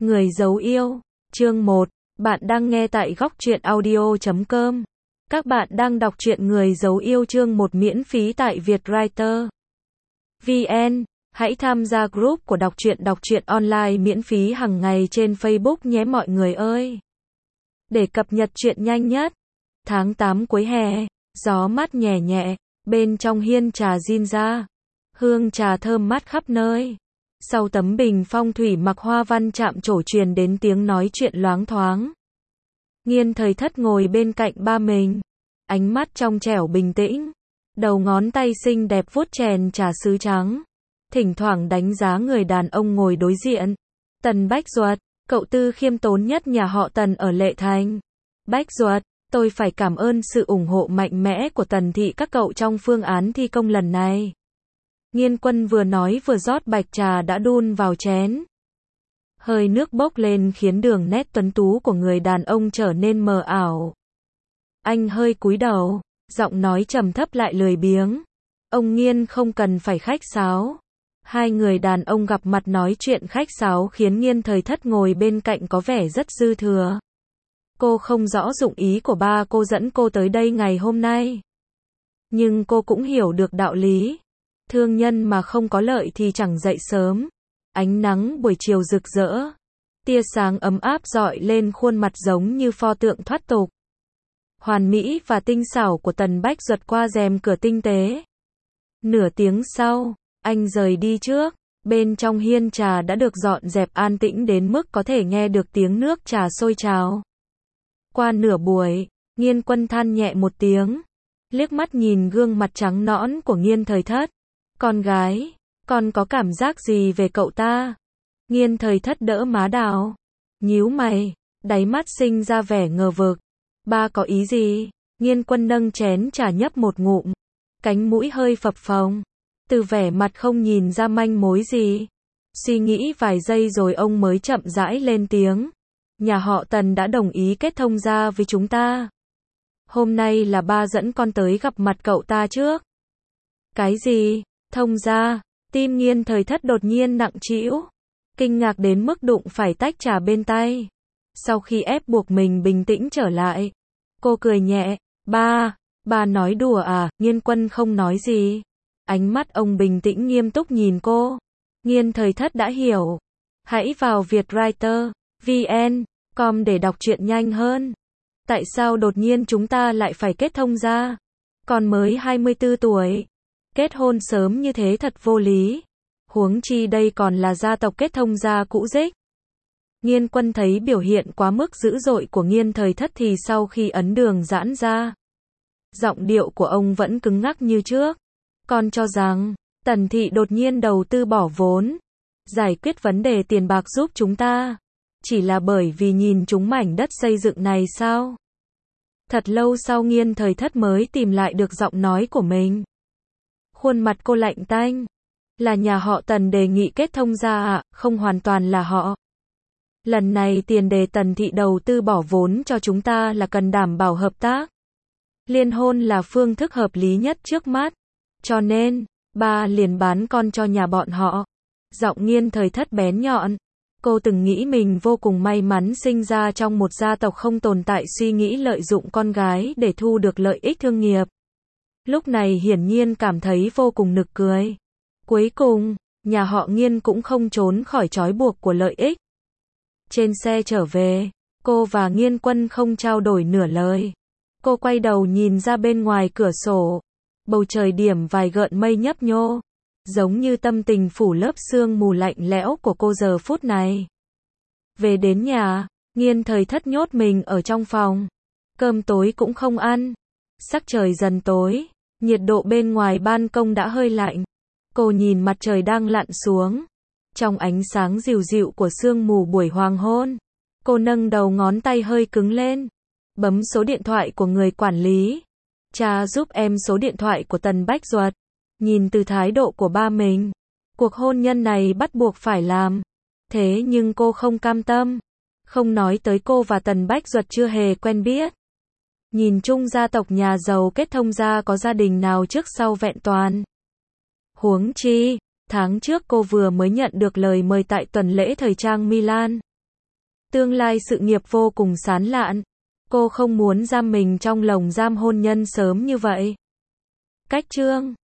Người giấu yêu, chương 1, bạn đang nghe tại góc truyện audio.com. Các bạn đang đọc truyện Người giấu yêu chương 1 miễn phí tại Vietwriter VN. Hãy tham gia group của đọc truyện online miễn phí hàng ngày trên Facebook nhé mọi người ơi. Để cập nhật truyện nhanh nhất. Tháng 8 cuối hè, gió mát nhẹ nhẹ, bên trong hiên trà rin ra. Hương trà thơm mát khắp nơi. Sau tấm bình phong thủy mặc hoa văn chạm trổ truyền đến tiếng nói chuyện loáng thoáng. Nghiên thời thất ngồi bên cạnh ba mình. Ánh mắt trong trẻo bình tĩnh. Đầu ngón tay xinh đẹp vuốt chèn trà sứ trắng. Thỉnh thoảng đánh giá người đàn ông ngồi đối diện. Tần Bách Duật, cậu tư khiêm tốn nhất nhà họ Tần ở Lệ Thành. Bách Duật, tôi phải cảm ơn sự ủng hộ mạnh mẽ của Tần thị các cậu trong phương án thi công lần này. Nghiên Quân vừa nói vừa rót bạch trà đã đun vào chén. Hơi nước bốc lên khiến đường nét tuấn tú của người đàn ông trở nên mờ ảo. Anh hơi cúi đầu, giọng nói trầm thấp lại lười biếng. Ông Nghiên không cần phải khách sáo. Hai người đàn ông gặp mặt nói chuyện khách sáo khiến Nghiên thời thất ngồi bên cạnh có vẻ rất dư thừa. Cô không rõ dụng ý của ba cô dẫn cô tới đây ngày hôm nay. Nhưng cô cũng hiểu được đạo lý. Thương nhân mà không có lợi thì chẳng dậy sớm. Ánh nắng buổi chiều rực rỡ. Tia sáng ấm áp rọi lên khuôn mặt giống như pho tượng thoát tục. Hoàn mỹ và tinh xảo của Tần Bách Duật qua rèm cửa tinh tế. Nửa tiếng sau, anh rời đi trước. Bên trong hiên trà đã được dọn dẹp an tĩnh đến mức có thể nghe được tiếng nước trà sôi trào. Qua nửa buổi, Nghiên Quân than nhẹ một tiếng. Liếc mắt nhìn gương mặt trắng nõn của Nghiên thời thất. Con gái, con có cảm giác gì về cậu ta? Nghiên thời thất đỡ má Đào. Nhíu mày, đáy mắt sinh ra vẻ ngờ vực. Ba có ý gì? Nghiên Quân nâng chén trà nhấp một ngụm. Cánh mũi hơi phập phồng. Từ vẻ mặt không nhìn ra manh mối gì. Suy nghĩ vài giây rồi ông mới chậm rãi lên tiếng. Nhà họ Tần đã đồng ý kết thông gia với chúng ta. Hôm nay là ba dẫn con tới gặp mặt cậu ta trước. Cái gì? Thông gia? Tim Nghiên thời thất đột nhiên nặng trĩu. Kinh ngạc đến mức đụng phải tách trà bên tay. Sau khi ép buộc mình bình tĩnh trở lại, cô cười nhẹ. Ba nói đùa à? Nghiên Quân không nói gì. Ánh mắt ông bình tĩnh nghiêm túc nhìn cô. Nghiên thời thất đã hiểu. Hãy vào Vietwriter VN.com để đọc truyện nhanh hơn. Tại sao đột nhiên chúng ta lại phải kết thông gia? Còn mới 24 tuổi. Kết hôn sớm như thế thật vô lý. Huống chi đây còn là gia tộc kết thông gia cũ dích. Nghiên Quân thấy biểu hiện quá mức dữ dội của Nghiên thời thất thì sau khi ấn đường giãn ra. Giọng điệu của ông vẫn cứng ngắc như trước. Con cho rằng, Tần thị đột nhiên đầu tư bỏ vốn, giải quyết vấn đề tiền bạc giúp chúng ta. Chỉ là bởi vì nhìn chúng mảnh đất xây dựng này sao? Thật lâu sau Nghiên thời thất mới tìm lại được giọng nói của mình. Khuôn mặt cô lạnh tanh. Là nhà họ Tần đề nghị kết thông gia ạ, không hoàn toàn là họ. Lần này tiền đề Tần thị đầu tư bỏ vốn cho chúng ta là cần đảm bảo hợp tác. Liên hôn là phương thức hợp lý nhất trước mắt. Cho nên, ba liền bán con cho nhà bọn họ. Giọng Nghiên thời thất bén nhọn. Cô từng nghĩ mình vô cùng may mắn sinh ra trong một gia tộc không tồn tại suy nghĩ lợi dụng con gái để thu được lợi ích thương nghiệp. Lúc này hiển nhiên cảm thấy vô cùng nực cười. Cuối cùng, nhà họ Nghiên cũng không trốn khỏi trói buộc của lợi ích. Trên xe trở về, cô và Nghiên Quân không trao đổi nửa lời. Cô quay đầu nhìn ra bên ngoài cửa sổ. Bầu trời điểm vài gợn mây nhấp nhô. Giống như tâm tình phủ lớp sương mù lạnh lẽo của cô giờ phút này. Về đến nhà, Nghiên thời thất nhốt mình ở trong phòng. Cơm tối cũng không ăn. Sắc trời dần tối, nhiệt độ bên ngoài ban công đã hơi lạnh. Cô nhìn mặt trời đang lặn xuống. Trong ánh sáng dịu dịu của sương mù buổi hoàng hôn, cô nâng đầu ngón tay hơi cứng lên. Bấm số điện thoại của người quản lý. Cha giúp em số điện thoại của Tần Bách Duật. Nhìn từ thái độ của ba mình, cuộc hôn nhân này bắt buộc phải làm. Thế nhưng cô không cam tâm. Không nói tới cô và Tần Bách Duật chưa hề quen biết. Nhìn chung gia tộc nhà giàu kết thông gia có gia đình nào trước sau vẹn toàn. Huống chi, tháng trước cô vừa mới nhận được lời mời tại tuần lễ thời trang Milan. Tương lai sự nghiệp vô cùng sáng lạn. Cô không muốn giam mình trong lồng giam hôn nhân sớm như vậy. Cách chương